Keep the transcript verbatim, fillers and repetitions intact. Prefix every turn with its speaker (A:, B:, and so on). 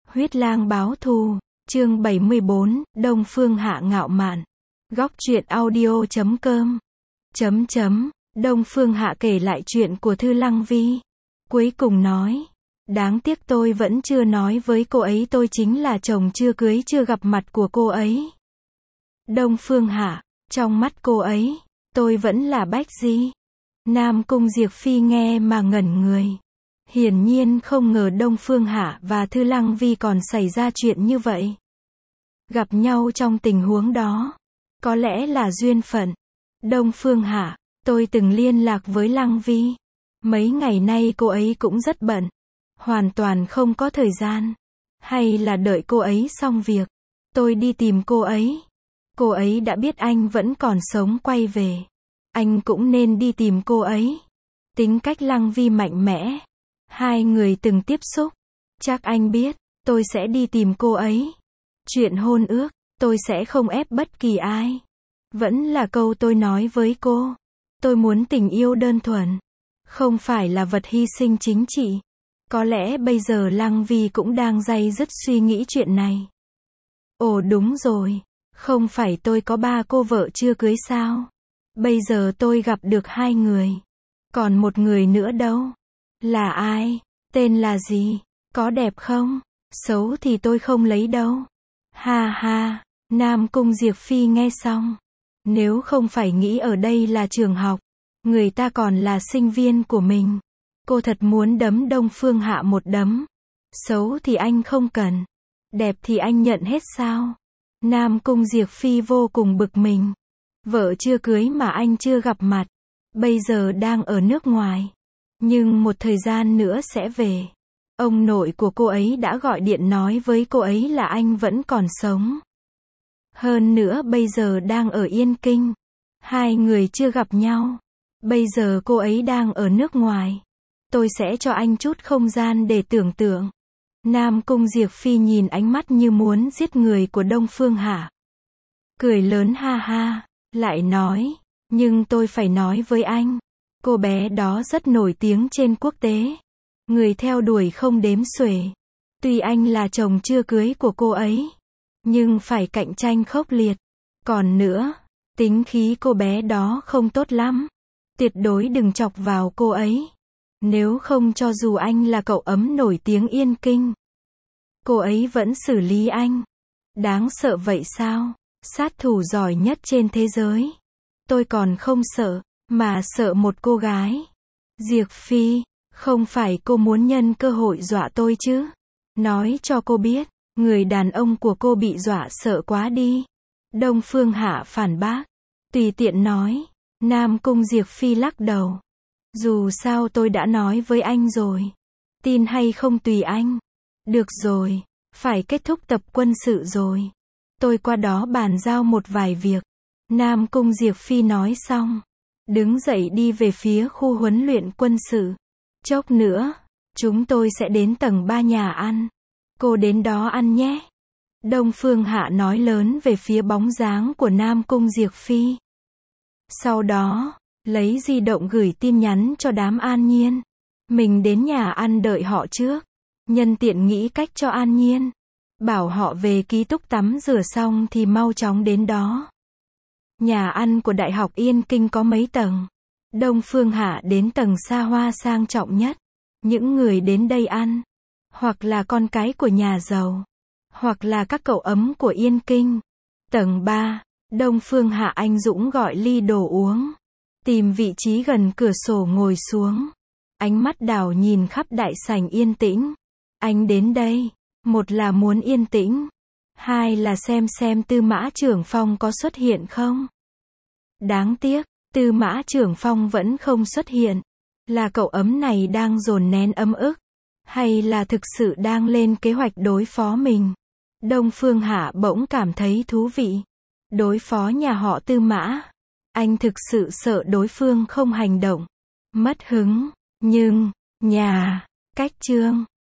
A: Huyết lang báo thù, chương bảy mươi bốn, Đông Phương Hạ ngạo mạn. Góc truyện audio chấm com. Chấm chấm, Đông Phương Hạ kể lại chuyện của Thư Lăng Vi. Cuối cùng nói, đáng tiếc tôi vẫn chưa nói với cô ấy tôi chính là chồng chưa cưới chưa gặp mặt của cô ấy. Đông Phương Hạ, trong mắt cô ấy, tôi vẫn là Bách Di. Nam Cung Diệp Phi nghe mà ngẩn người. Hiển nhiên không ngờ Đông Phương Hạ và Thư Lăng Vi còn xảy ra chuyện như vậy. Gặp nhau trong tình huống đó, có lẽ là duyên phận. Đông Phương Hạ, tôi từng liên lạc với Lăng Vi. Mấy ngày nay cô ấy cũng rất bận. Hoàn toàn không có thời gian. Hay là đợi cô ấy xong việc, tôi đi tìm cô ấy. Cô ấy đã biết anh vẫn còn sống quay về. Anh cũng nên đi tìm cô ấy. Tính cách Lăng Vi mạnh mẽ. Hai người từng tiếp xúc. Chắc anh biết, tôi sẽ đi tìm cô ấy. Chuyện hôn ước, tôi sẽ không ép bất kỳ ai. Vẫn là câu tôi nói với cô. Tôi muốn tình yêu đơn thuần. Không phải là vật hy sinh chính trị. Có lẽ bây giờ Lăng Vi cũng đang day dứt suy nghĩ chuyện này. Ồ đúng rồi. Không phải tôi có ba cô vợ chưa cưới sao? Bây giờ tôi gặp được hai người. Còn một người nữa đâu? Là ai? Tên là gì? Có đẹp không? Xấu thì tôi không lấy đâu. Ha ha, Nam Cung Diệp Phi nghe xong. Nếu không phải nghĩ ở đây là trường học, người ta còn là sinh viên của mình. Cô thật muốn đấm Đông Phương Hạ một đấm. Xấu thì anh không cần. Đẹp thì anh nhận hết sao? Nam Cung Diệp Phi vô cùng bực mình. Vợ chưa cưới mà anh chưa gặp mặt. Bây giờ đang ở nước ngoài. Nhưng một thời gian nữa sẽ về. Ông nội của cô ấy đã gọi điện nói với cô ấy là anh vẫn còn sống. Hơn nữa bây giờ đang ở Yên Kinh. Hai người chưa gặp nhau. Bây giờ cô ấy đang ở nước ngoài. Tôi sẽ cho anh chút không gian để tưởng tượng. Nam Cung Diệp Phi nhìn ánh mắt như muốn giết người của Đông Phương Hạ. Cười lớn ha ha, lại nói, nhưng tôi phải nói với anh. Cô bé đó rất nổi tiếng trên quốc tế. Người theo đuổi không đếm xuể. Tuy anh là chồng chưa cưới của cô ấy, nhưng phải cạnh tranh khốc liệt. Còn nữa, tính khí cô bé đó không tốt lắm. Tuyệt đối đừng chọc vào cô ấy. Nếu không cho dù anh là cậu ấm nổi tiếng Yên Kinh, cô ấy vẫn xử lý anh. Đáng sợ vậy sao? Sát thủ giỏi nhất trên thế giới. Tôi còn không sợ, mà sợ một cô gái. Diệp Phi, không phải cô muốn nhân cơ hội dọa tôi chứ? Nói cho cô biết, người đàn ông của cô bị dọa sợ quá đi. Đông Phương Hạ phản bác. Tùy tiện nói. Nam Cung Diệp Phi lắc đầu. Dù sao tôi đã nói với anh rồi. Tin hay không tùy anh. Được rồi, phải kết thúc tập quân sự rồi. Tôi qua đó bàn giao một vài việc. Nam Cung Diệp Phi nói xong, đứng dậy đi về phía khu huấn luyện quân sự. Chốc nữa, chúng tôi sẽ đến tầng ba nhà ăn. Cô đến đó ăn nhé. Đông Phương Hạ nói lớn về phía bóng dáng của Nam Cung Diệp Phi. Sau đó, lấy di động gửi tin nhắn cho đám An Nhiên. Mình đến nhà ăn đợi họ trước. Nhân tiện nghĩ cách cho An Nhiên. Bảo họ về ký túc tắm rửa xong thì mau chóng đến đó. Nhà ăn của Đại học Yên Kinh có mấy tầng. Đông Phương Hạ đến tầng xa hoa sang trọng nhất. Những người đến đây ăn, hoặc là con cái của nhà giàu, hoặc là các cậu ấm của Yên Kinh. Tầng ba, Đông Phương Hạ anh dũng gọi ly đồ uống. Tìm vị trí gần cửa sổ ngồi xuống. Ánh mắt đảo nhìn khắp đại sảnh yên tĩnh. Anh đến đây, một là muốn yên tĩnh. Hai là xem xem Tư Mã Trưởng Phong có xuất hiện không. Đáng tiếc, Tư Mã Trưởng Phong vẫn không xuất hiện. Là cậu ấm này đang dồn nén ấm ức, hay là thực sự đang lên kế hoạch đối phó mình? Đông Phương Hạ bỗng cảm thấy thú vị. Đối phó nhà họ Tư Mã. Anh thực sự sợ đối phương không hành động. Mất hứng. Nhưng, nhà, cách chương.